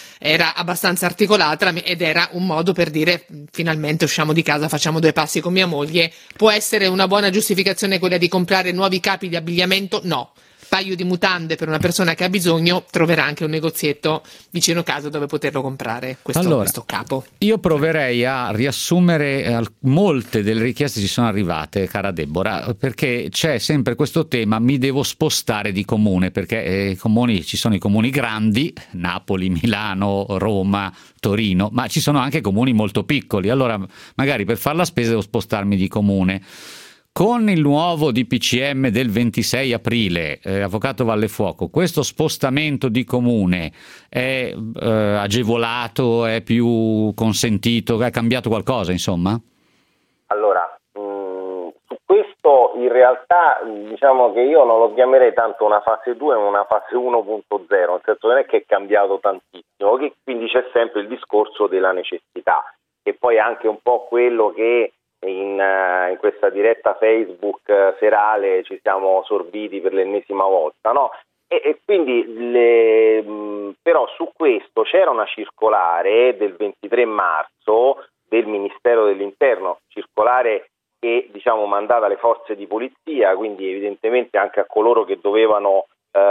era abbastanza articolata ed era un modo per dire finalmente usciamo di casa, facciamo due passi con mia moglie. Può essere una buona giustificazione quella di comprare nuovi capi di abbigliamento? No. Paio di mutande per una persona che ha bisogno, troverà anche un negozietto vicino casa dove poterlo comprare questo, allora, questo capo. Io proverei a riassumere, eh, molte delle richieste ci sono arrivate, cara Deborah, perché c'è sempre questo tema: mi devo spostare di comune, perché eh, i comuni, ci sono i comuni grandi, Napoli, Milano, Roma, Torino, ma ci sono anche comuni molto piccoli, allora magari per fare la spesa devo spostarmi di comune. Con il nuovo D P C M del ventisei aprile, eh, Avvocato Vallefuoco, questo spostamento di comune è eh, agevolato, è più consentito, è cambiato qualcosa, insomma? Allora, mh, su questo in realtà diciamo che io non lo chiamerei tanto una fase due ma una fase uno punto zero, nel senso che non è che è cambiato tantissimo, che quindi c'è sempre il discorso della necessità, che poi è anche un po' quello che In, uh, in questa diretta Facebook uh, serale ci siamo sorbiti per l'ennesima volta, no? E, e quindi le, mh, però su questo c'era una circolare del ventitré marzo del Ministero dell'Interno, circolare che diciamo mandata alle forze di polizia, quindi evidentemente anche a coloro che dovevano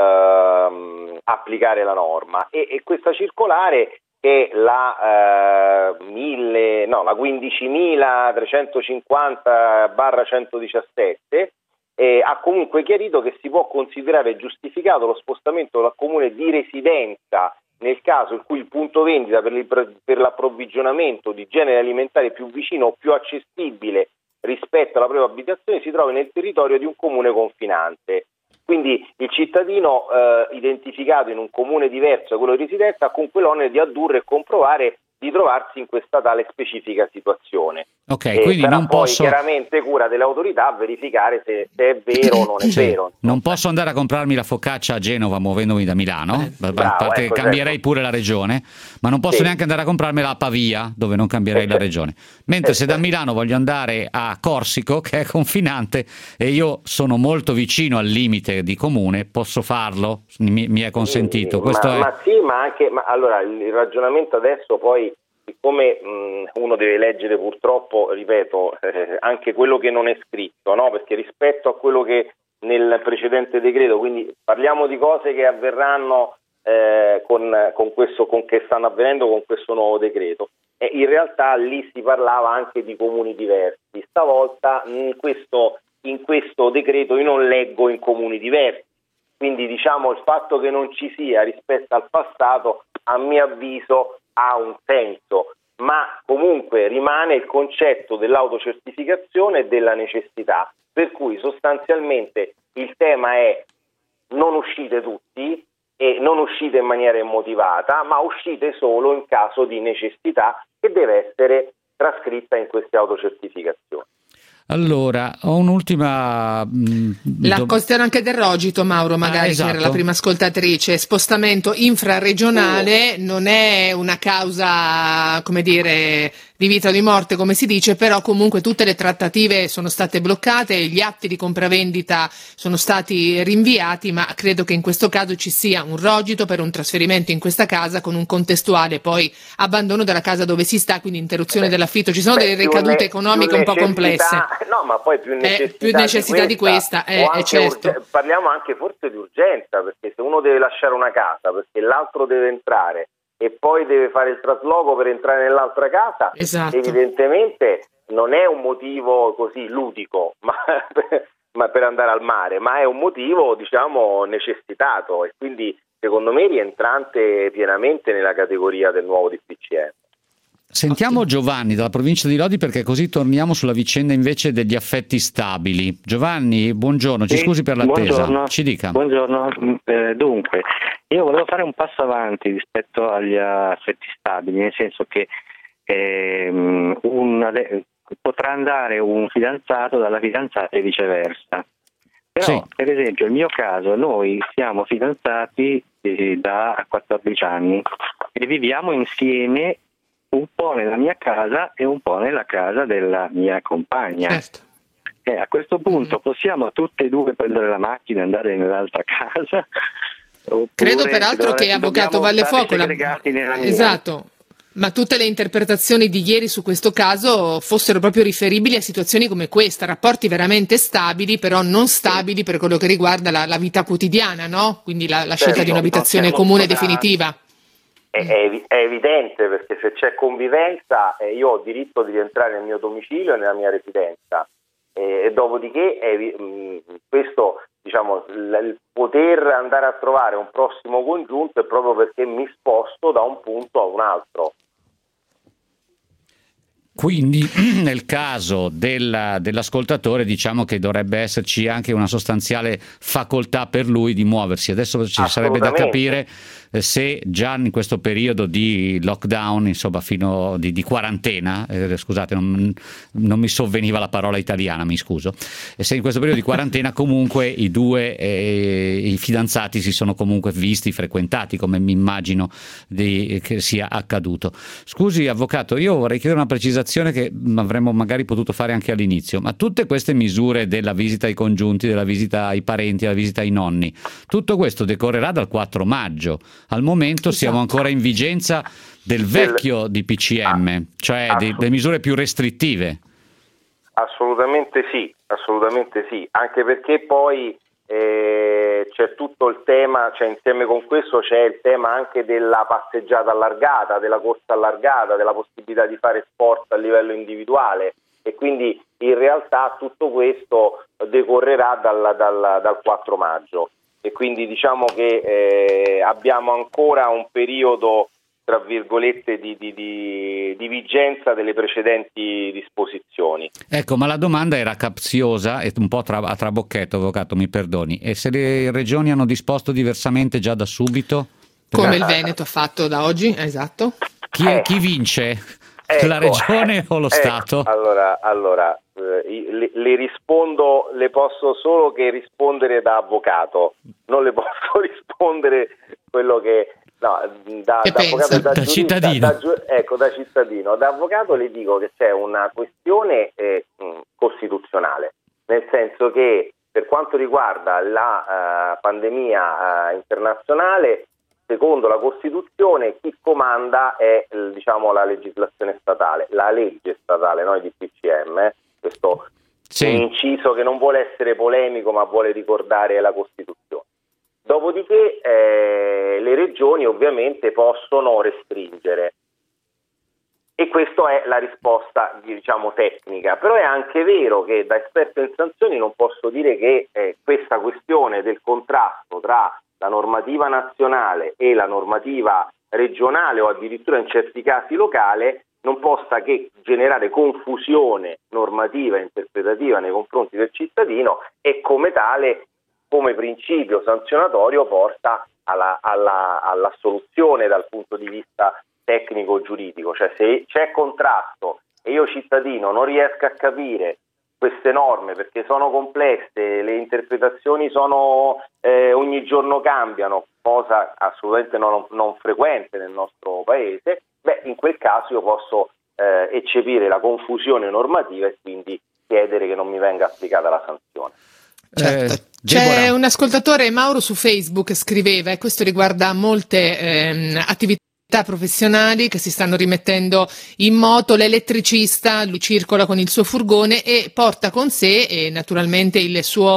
uh, applicare la norma, e, e questa circolare che la, eh, mille, no, la quindicimilatrecentocinquanta barra centodiciassette eh, ha comunque chiarito che si può considerare giustificato lo spostamento dal comune di residenza nel caso in cui il punto vendita per, il, per l'approvvigionamento di generi alimentari più vicino o più accessibile rispetto alla propria abitazione si trovi nel territorio di un comune confinante. Quindi il cittadino eh, identificato in un comune diverso da quello di residenza ha comunque l'onere di addurre e comprovare di trovarsi in questa tale specifica situazione. Ok, e quindi sarà non poi posso... chiaramente cura delle autorità a verificare se, se è vero o non è sì. vero. Non posso andare a comprarmi la focaccia a Genova muovendomi da Milano, eh, bravo, a parte ecco, cambierei certo. pure la regione, ma non posso sì. neanche andare a comprarmela a Pavia, dove non cambierei eh, la regione. Mentre eh, se da Milano voglio andare a Corsico, che è confinante, e io sono molto vicino al limite di comune, posso farlo? Mi, mi è consentito. Sì, Questo ma, è... ma sì, ma anche ma allora il ragionamento adesso poi, siccome mh, uno deve leggere purtroppo, ripeto, eh, anche quello che non è scritto, no? Perché rispetto a quello che nel precedente decreto, quindi parliamo di cose che avverranno eh, con, con questo, con che stanno avvenendo con questo nuovo decreto. E in realtà lì si parlava anche di comuni diversi. Stavolta in questo, in questo decreto io non leggo in comuni diversi. Quindi diciamo il fatto che non ci sia rispetto al passato, a mio avviso, ha un senso, ma comunque rimane il concetto dell'autocertificazione e della necessità, per cui sostanzialmente il tema è non uscite tutti e non uscite in maniera immotivata, ma uscite solo in caso di necessità che deve essere trascritta in queste autocertificazioni. Allora, ho un'ultima... Mh, la do... questione anche del Rogito, Mauro, magari, ah, esatto. che era la prima ascoltatrice. Spostamento infraregionale mm. non è una causa, come dire, di vita o di morte, come si dice, però comunque tutte le trattative sono state bloccate, gli atti di compravendita sono stati rinviati, ma credo che in questo caso ci sia un Rogito per un trasferimento in questa casa con un contestuale poi abbandono della casa dove si sta, quindi interruzione Beh, dell'affitto. Ci sono Beh, delle ricadute ne- economiche un po' complesse. No, ma poi più necessità, eh, più necessità di questa, di questa eh, eh, certo. urge- parliamo anche forse di urgenza, perché se uno deve lasciare una casa perché l'altro deve entrare e poi deve fare il trasloco per entrare nell'altra casa, esatto. evidentemente non è un motivo così ludico ma per, ma per andare al mare, ma è un motivo diciamo necessitato, e quindi secondo me rientrante pienamente nella categoria del nuovo D P C M. Sentiamo Giovanni dalla provincia di Lodi, perché così torniamo sulla vicenda invece degli affetti stabili. Giovanni, buongiorno, ci sì, scusi per l'attesa. Buongiorno, ci dica. Buongiorno, eh, dunque, io volevo fare un passo avanti rispetto agli affetti stabili, nel senso che eh, un, potrà andare un fidanzato dalla fidanzata e viceversa. Però, sì. per esempio, il mio caso, noi siamo fidanzati eh, da quattordici anni e viviamo insieme un po' nella mia casa e un po' nella casa della mia compagna. Certo. E a questo punto possiamo tutte e due prendere la macchina e andare nell'altra casa? Credo peraltro che Avvocato Vallefuoco la... esatto, ma tutte le interpretazioni di ieri su questo caso fossero proprio riferibili a situazioni come questa, rapporti veramente stabili, però non stabili per quello che riguarda la, la vita quotidiana, no? Quindi la, la scelta certo, di un'abitazione comune stati... definitiva. È, è, è evidente, perché se c'è convivenza eh, io ho diritto di rientrare nel mio domicilio e nella mia residenza, eh, e dopodiché è, mh, questo, diciamo, l- il poter andare a trovare un prossimo congiunto è proprio perché mi sposto da un punto a un altro. Quindi nel caso della, dell'ascoltatore diciamo che dovrebbe esserci anche una sostanziale facoltà per lui di muoversi. Adesso ci sarebbe da capire eh, se già in questo periodo di lockdown, insomma fino di, di quarantena, eh, scusate non, non mi sovveniva la parola italiana, mi scuso, e se in questo periodo di quarantena comunque i due eh, i fidanzati si sono comunque visti, frequentati, come mi immagino di, che sia accaduto. Scusi avvocato, io vorrei chiedere una precisazione che avremmo magari potuto fare anche all'inizio, ma tutte queste misure della visita ai congiunti, della visita ai parenti, della visita ai nonni, tutto questo decorrerà dal quattro maggio. Al momento esatto. Siamo ancora in vigenza del vecchio D P C M, cioè di, delle misure più restrittive. Assolutamente sì, assolutamente sì, anche perché poi eh, c'è tutto il tema, cioè insieme con questo c'è il tema anche della passeggiata allargata, della corsa allargata, della possibilità di fare sport a livello individuale, e quindi in realtà tutto questo decorrerà dal, dal, dal quattro maggio, e quindi diciamo che eh, abbiamo ancora un periodo tra virgolette di, di, di, di vigenza delle precedenti disposizioni. Ecco, ma la domanda era capziosa e un po' tra, a trabocchetto, avvocato, mi perdoni. E se le regioni hanno disposto diversamente già da subito? Come il Veneto ha fatto da oggi, esatto. Chi, è, chi vince? Ecco, la regione o lo ecco, Stato? Allora, allora eh, le, le rispondo, le posso solo che rispondere da avvocato, non le posso rispondere quello che... No, da, da avvocato e da, da giurista, cittadino. Da, ecco, da cittadino. Da avvocato le dico che c'è una questione eh, costituzionale, nel senso che per quanto riguarda la uh, pandemia uh, internazionale, secondo la Costituzione chi comanda è diciamo la legislazione statale, la legge statale, no? Il D P C M, eh? Questo sì. È un inciso che non vuole essere polemico ma vuole ricordare la Costituzione. Dopodiché eh, le regioni ovviamente possono restringere, e questa è la risposta diciamo tecnica, però è anche vero che da esperto in sanzioni non posso dire che eh, questa questione del contrasto tra la normativa nazionale e la normativa regionale o addirittura in certi casi locale non possa che generare confusione normativa e interpretativa nei confronti del cittadino, e come tale come principio sanzionatorio porta alla, alla, all'assoluzione dal punto di vista tecnico-giuridico. Cioè se c'è contrasto e io cittadino non riesco a capire queste norme perché sono complesse, le interpretazioni sono eh, ogni giorno cambiano, cosa assolutamente non, non frequente nel nostro paese, beh in quel caso io posso eh, eccepire la confusione normativa e quindi chiedere che non mi venga applicata la sanzione. Certo. Eh, C'è un ascoltatore, Mauro, su Facebook scriveva, e questo riguarda molte ehm, attività professionali che si stanno rimettendo in moto. L'elettricista, lui circola con il suo furgone e porta con sé e naturalmente il suo,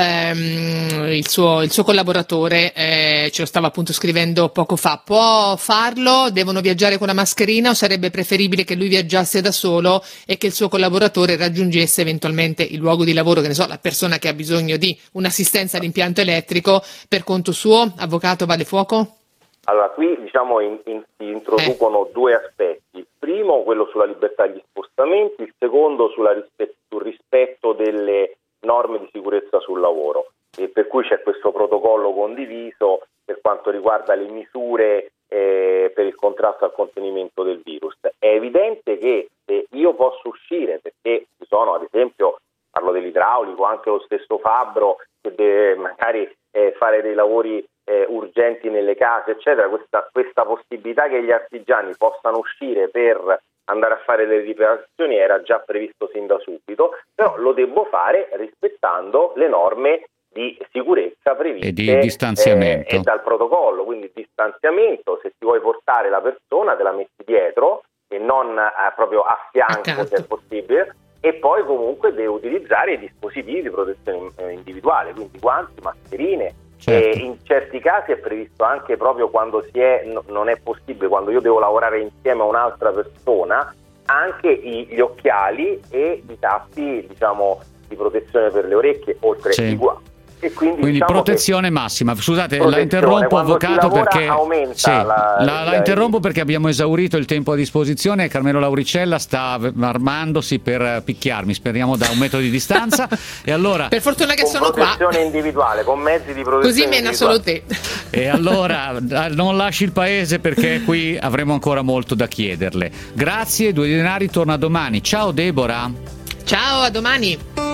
ehm, il suo, il suo collaboratore, eh, ce lo stava appunto scrivendo poco fa. Può farlo? Devono viaggiare con la mascherina o sarebbe preferibile che lui viaggiasse da solo e che il suo collaboratore raggiungesse eventualmente il luogo di lavoro, che ne so, la persona che ha bisogno di un'assistenza all'impianto elettrico per conto suo? Avvocato Vallefuoco? Allora, qui diciamo in, in, si introducono eh. due aspetti. Il primo, quello sulla libertà degli spostamenti, il secondo sulla rispetto, sul rispetto delle norme di sicurezza sul lavoro, e per cui c'è questo protocollo condiviso per quanto riguarda le misure eh, per il contrasto al contenimento del virus. È evidente che se io posso uscire, perché ci sono ad esempio, parlo dell'idraulico, anche lo stesso fabbro che deve magari eh, fare dei lavori Eh, urgenti nelle case eccetera, questa, questa possibilità che gli artigiani possano uscire per andare a fare le riparazioni era già previsto sin da subito, però lo devo fare rispettando le norme di sicurezza sicurezza previste e di distanziamento eh, e dal protocollo, quindi distanziamento, se ti vuoi portare la persona te la metti dietro e non eh, proprio a fianco Accanto. se è possibile, e poi comunque deve utilizzare i dispositivi di protezione eh, individuale, quindi guanti, mascherine. Certo. E in certi casi è previsto anche proprio quando si è, no, non è possibile, quando io devo lavorare insieme a un'altra persona, anche i, gli occhiali e i tappi, diciamo, di protezione per le orecchie, oltre Sì. ai guanti. E quindi, Quindi diciamo protezione massima. Scusate, protezione. la interrompo, Quando si avvocato, lavora perché aumenta sì, la- la, la la- interrompo perché abbiamo esaurito il tempo a disposizione e Carmelo Lauricella sta v- armandosi per picchiarmi, speriamo da un metro di distanza. E allora Per fortuna che con sono qua, protezione individuale, con mezzi di protezione così mena individuale. solo te. E allora da- non lasci il paese, perché qui avremo ancora molto da chiederle. Grazie, Due di Denari torna domani. Ciao Deborah. Ciao, a domani.